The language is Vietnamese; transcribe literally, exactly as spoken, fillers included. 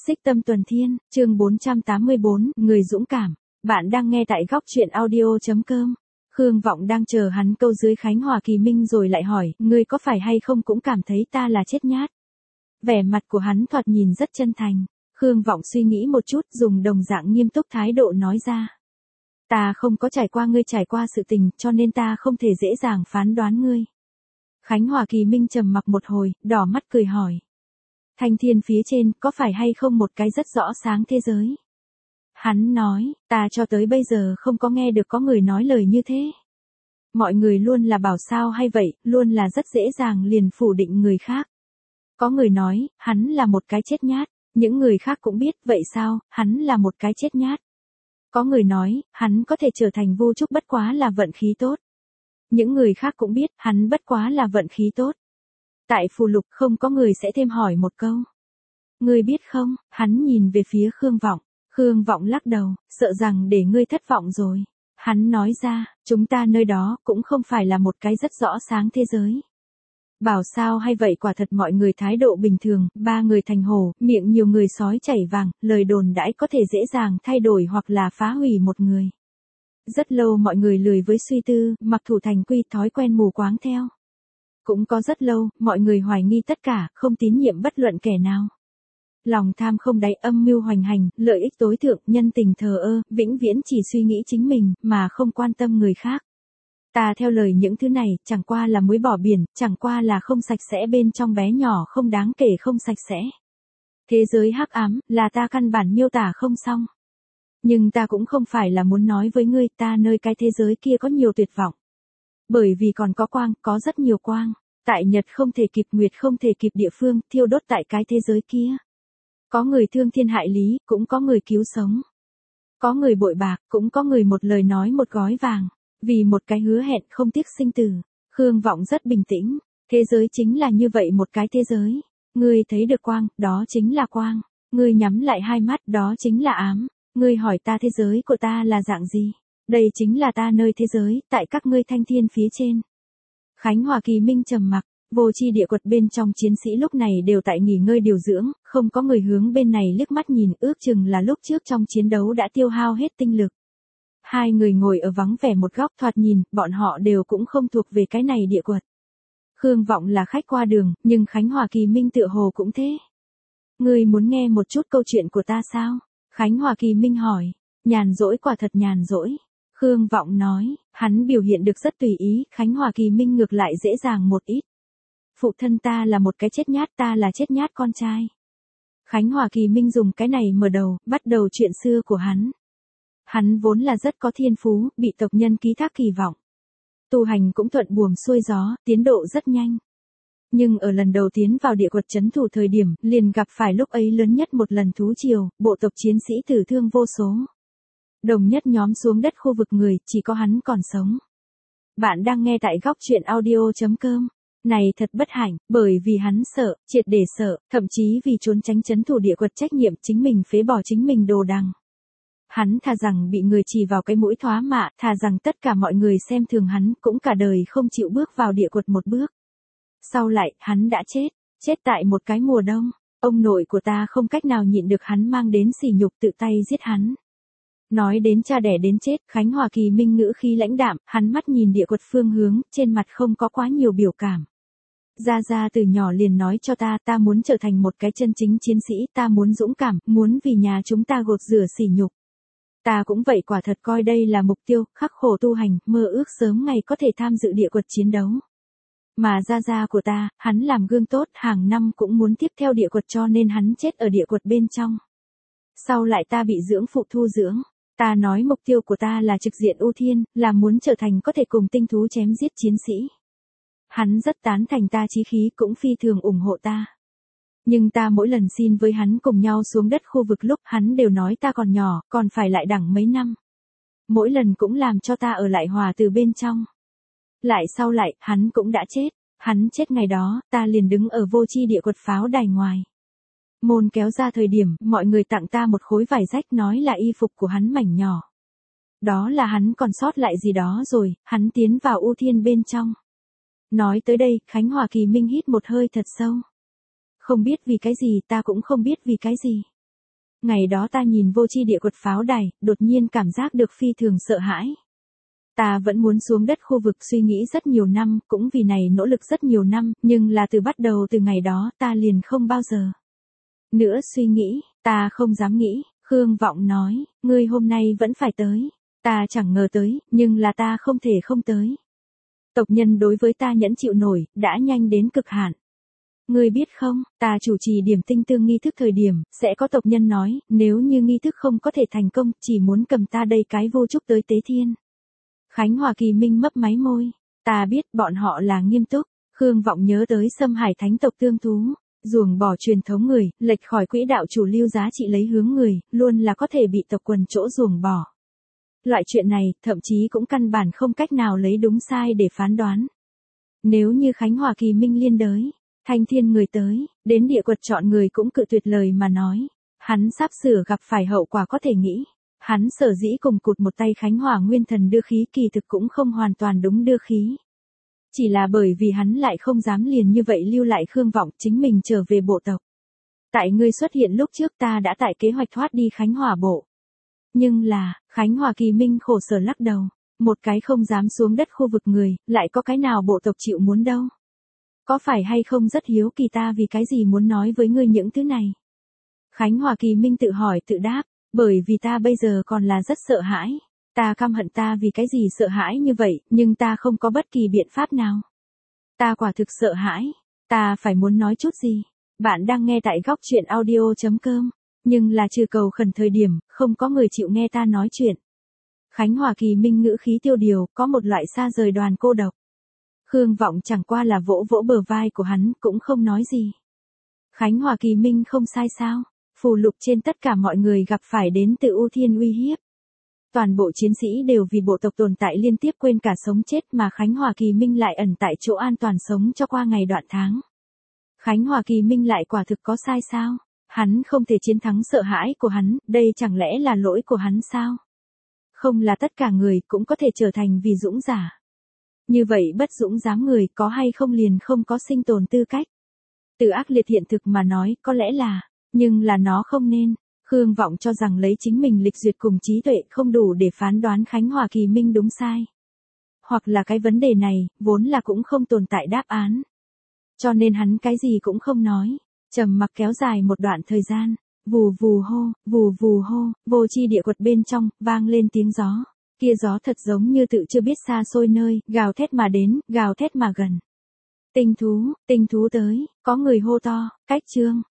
Xích Tâm Tuần Thiên, chương bốn trăm tám mươi bốn, người dũng cảm. Bạn đang nghe tại góc truyện audio.com. Khương Vọng đang chờ hắn câu dưới Khánh Hòa Kỳ Minh rồi lại hỏi, ngươi có phải hay không cũng cảm thấy ta là chết nhát. Vẻ mặt của hắn thoạt nhìn rất chân thành. Khương Vọng suy nghĩ một chút, dùng đồng dạng nghiêm túc thái độ nói ra. Ta không có trải qua ngươi trải qua sự tình, cho nên ta không thể dễ dàng phán đoán ngươi. Khánh Hòa Kỳ Minh trầm mặc một hồi, đỏ mắt cười hỏi. Thanh thiên phía trên có phải hay không một cái rất rõ sáng thế giới? Hắn nói, ta cho tới bây giờ không có nghe được có người nói lời như thế. Mọi người luôn là bảo sao hay vậy, luôn là rất dễ dàng liền phủ định người khác. Có người nói, hắn là một cái chết nhát, những người khác cũng biết, vậy sao, hắn là một cái chết nhát. Có người nói, hắn có thể trở thành Vu Trúc bất quá là vận khí tốt. Những người khác cũng biết, hắn bất quá là vận khí tốt. Tại phù lục không có người sẽ thêm hỏi một câu. Ngươi biết không, hắn nhìn về phía Khương Vọng. Khương Vọng lắc đầu, sợ rằng để ngươi thất vọng rồi. Hắn nói ra, chúng ta nơi đó cũng không phải là một cái rất rõ sáng thế giới. Bảo sao hay vậy quả thật mọi người thái độ bình thường, ba người thành hổ, miệng nhiều người sói chảy vàng, lời đồn đãi có thể dễ dàng thay đổi hoặc là phá hủy một người. Rất lâu mọi người lười với suy tư, mặc thủ thành quy thói quen mù quáng theo. Cũng có rất lâu, mọi người hoài nghi tất cả, không tín nhiệm bất luận kẻ nào. Lòng tham không đáy, âm mưu hoành hành, lợi ích tối thượng, nhân tình thờ ơ, vĩnh viễn chỉ suy nghĩ chính mình, mà không quan tâm người khác. Ta theo lời những thứ này, chẳng qua là muối bỏ biển, chẳng qua là không sạch sẽ bên trong bé nhỏ không đáng kể không sạch sẽ. Thế giới hắc ám, là ta căn bản miêu tả không xong. Nhưng ta cũng không phải là muốn nói với ngươi, ta nơi cái thế giới kia có nhiều tuyệt vọng. Bởi vì còn có quang, có rất nhiều quang. Tại nhật không thể kịp, nguyệt không thể kịp địa phương, thiêu đốt tại cái thế giới kia. Có người thương thiên hại lý, cũng có người cứu sống. Có người bội bạc, cũng có người một lời nói một gói vàng. Vì một cái hứa hẹn không tiếc sinh tử. Khương Vọng rất bình tĩnh. Thế giới chính là như vậy một cái thế giới. Ngươi thấy được quang, đó chính là quang. Ngươi nhắm lại hai mắt, đó chính là ám. Ngươi hỏi ta thế giới của ta là dạng gì? Đây chính là ta nơi thế giới, tại các ngươi thanh thiên phía trên. Khánh Hòa Kỳ Minh trầm mặc, vô chi địa quật bên trong chiến sĩ lúc này đều tại nghỉ ngơi điều dưỡng, không có người hướng bên này liếc mắt nhìn, ước chừng là lúc trước trong chiến đấu đã tiêu hao hết tinh lực. Hai người ngồi ở vắng vẻ một góc thoạt nhìn, bọn họ đều cũng không thuộc về cái này địa quật. Khương Vọng là khách qua đường, nhưng Khánh Hòa Kỳ Minh tựa hồ cũng thế. Ngươi muốn nghe một chút câu chuyện của ta sao? Khánh Hòa Kỳ Minh hỏi. Nhàn rỗi, quả thật nhàn rỗi. Khương Vọng nói, hắn biểu hiện được rất tùy ý, Khánh Hòa Kỳ Minh ngược lại dễ dàng một ít. Phụ thân ta là một cái chết nhát, ta là chết nhát con trai. Khánh Hòa Kỳ Minh dùng cái này mở đầu, bắt đầu chuyện xưa của hắn. Hắn vốn là rất có thiên phú, bị tộc nhân ký thác kỳ vọng. Tu hành cũng thuận buồm xuôi gió, tiến độ rất nhanh. Nhưng ở lần đầu tiến vào địa quật trấn thủ thời điểm, liền gặp phải lúc ấy lớn nhất một lần thú triều, bộ tộc chiến sĩ tử thương vô số. Đồng nhất nhóm xuống đất khu vực người, chỉ có hắn còn sống. Bạn đang nghe tại góc truyện audio.com. Này thật bất hạnh, bởi vì hắn sợ, triệt để sợ, thậm chí vì trốn tránh trấn thủ địa quật trách nhiệm chính mình phế bỏ chính mình đồ đằng. Hắn thà rằng bị người chỉ vào cái mũi thoá mạ, thà rằng tất cả mọi người xem thường hắn, cũng cả đời không chịu bước vào địa quật một bước. Sau lại, hắn đã chết, chết tại một cái mùa đông. Ông nội của ta không cách nào nhịn được hắn mang đến sỉ nhục, tự tay giết hắn. Nói đến cha đẻ đến chết, Khánh Hòa Kỳ Minh ngữ khí lãnh đạm, hắn mắt nhìn địa quật phương hướng, trên mặt không có quá nhiều biểu cảm. Gia Gia từ nhỏ liền nói cho ta, ta muốn trở thành một cái chân chính chiến sĩ, ta muốn dũng cảm, muốn vì nhà chúng ta gột rửa sỉ nhục. Ta cũng vậy, quả thật coi đây là mục tiêu, khắc khổ tu hành, mơ ước sớm ngày có thể tham dự địa quật chiến đấu. Mà Gia Gia của ta, hắn làm gương tốt, hàng năm cũng muốn tiếp theo địa quật cho nên hắn chết ở địa quật bên trong. Sau lại ta bị dưỡng phụ thu dưỡng. Ta nói mục tiêu của ta là trực diện ưu thiên, là muốn trở thành có thể cùng tinh thú chém giết chiến sĩ. Hắn rất tán thành ta chí khí, cũng phi thường ủng hộ ta. Nhưng ta mỗi lần xin với hắn cùng nhau xuống đất khu vực lúc hắn đều nói ta còn nhỏ, còn phải lại đẳng mấy năm. Mỗi lần cũng làm cho ta ở lại hòa từ bên trong. Lại sau lại, hắn cũng đã chết. Hắn chết ngày đó, ta liền đứng ở vô chi địa quật pháo đài ngoài. Môn kéo ra thời điểm, mọi người tặng ta một khối vải rách nói là y phục của hắn mảnh nhỏ. Đó là hắn còn sót lại gì đó rồi, hắn tiến vào ưu thiên bên trong. Nói tới đây, Khánh Hòa Kỳ Minh hít một hơi thật sâu. Không biết vì cái gì, ta cũng không biết vì cái gì. Ngày đó ta nhìn vô chi địa quật pháo đài, đột nhiên cảm giác được phi thường sợ hãi. Ta vẫn muốn xuống đất khu vực suy nghĩ rất nhiều năm, cũng vì này nỗ lực rất nhiều năm, nhưng là từ bắt đầu từ ngày đó ta liền không bao giờ nữa suy nghĩ, ta không dám nghĩ. Khương Vọng nói, ngươi hôm nay vẫn phải tới. Ta chẳng ngờ tới, nhưng là ta không thể không tới. Tộc nhân đối với ta nhẫn chịu nổi, đã nhanh đến cực hạn. Ngươi biết không, ta chủ trì điểm tinh tương nghi thức thời điểm, sẽ có tộc nhân nói, nếu như nghi thức không có thể thành công, chỉ muốn cầm ta đây cái vô trúc tới tế thiên. Khánh Hòa Kỳ Minh mấp máy môi, ta biết bọn họ là nghiêm túc. Khương Vọng nhớ tới Xâm Hải thánh tộc tương thú, ruồng bỏ truyền thống người, lệch khỏi quỹ đạo chủ lưu giá trị lấy hướng người, luôn là có thể bị tộc quần chỗ ruồng bỏ. Loại chuyện này, thậm chí cũng căn bản không cách nào lấy đúng sai để phán đoán. Nếu như Khánh Hòa Kỳ Minh liên đới, Thanh Thiên người tới, đến địa quật chọn người cũng cự tuyệt lời mà nói, hắn sắp sửa gặp phải hậu quả có thể nghĩ. Hắn sở dĩ cùng cụt một tay Khánh Hòa Nguyên Thần đưa khí kỳ thực cũng không hoàn toàn đúng đưa khí. Chỉ là bởi vì hắn lại không dám liền như vậy lưu lại Khương Vọng chính mình trở về bộ tộc. Tại ngươi xuất hiện lúc trước ta đã tại kế hoạch thoát đi Khánh Hòa bộ. Nhưng là, Khánh Hòa Kỳ Minh khổ sở lắc đầu, một cái không dám xuống đất khu vực người, lại có cái nào bộ tộc chịu muốn đâu. Có phải hay không rất hiếu kỳ ta vì cái gì muốn nói với ngươi những thứ này? Khánh Hòa Kỳ Minh tự hỏi tự đáp, bởi vì ta bây giờ còn là rất sợ hãi. Ta căm hận ta vì cái gì sợ hãi như vậy, nhưng ta không có bất kỳ biện pháp nào. Ta quả thực sợ hãi, ta phải muốn nói chút gì. Bạn đang nghe tại góc truyện audio chấm com, nhưng là trừ cầu khẩn thời điểm, không có người chịu nghe ta nói chuyện. Khánh Hòa Kỳ Minh ngữ khí tiêu điều, có một loại xa rời đoàn cô độc. Khương Vọng chẳng qua là vỗ vỗ bờ vai của hắn, cũng không nói gì. Khánh Hòa Kỳ Minh không sai sao? Phù lục trên tất cả mọi người gặp phải đến từ ưu thiên uy hiếp. Toàn bộ chiến sĩ đều vì bộ tộc tồn tại liên tiếp quên cả sống chết mà Khánh Hòa Kỳ Minh lại ẩn tại chỗ an toàn sống cho qua ngày đoạn tháng. Khánh Hòa Kỳ Minh lại quả thực có sai sao? Hắn không thể chiến thắng sợ hãi của hắn, đây chẳng lẽ là lỗi của hắn sao? Không là tất cả người cũng có thể trở thành vì dũng giả. Như vậy bất dũng dám người có hay không liền không có sinh tồn tư cách. Từ ác liệt hiện thực mà nói có lẽ là, nhưng là nó không nên. Khương Vọng cho rằng lấy chính mình lịch duyệt cùng trí tuệ không đủ để phán đoán Khánh Hòa Kỳ Minh đúng sai. Hoặc là cái vấn đề này, vốn là cũng không tồn tại đáp án. Cho nên hắn cái gì cũng không nói, trầm mặc kéo dài một đoạn thời gian, vù vù hô, vù vù hô, vô chi địa quật bên trong, vang lên tiếng gió. Kia gió thật giống như tự chưa biết xa xôi nơi, gào thét mà đến, gào thét mà gần. Tinh thú, tinh thú tới, có người hô to, cách chương.